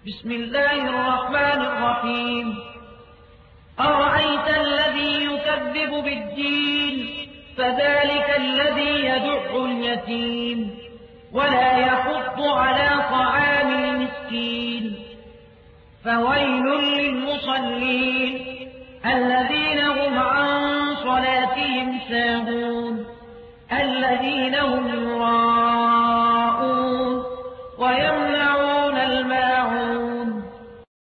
بسم الله الرحمن الرحيم أرأيت الذي يكذب بالدين فذلك الذي يدع اليتيم ولا يحض على طعام المسكين فويل للمصلين الذين هم عن صلاتهم ساهون الذين هم يراءون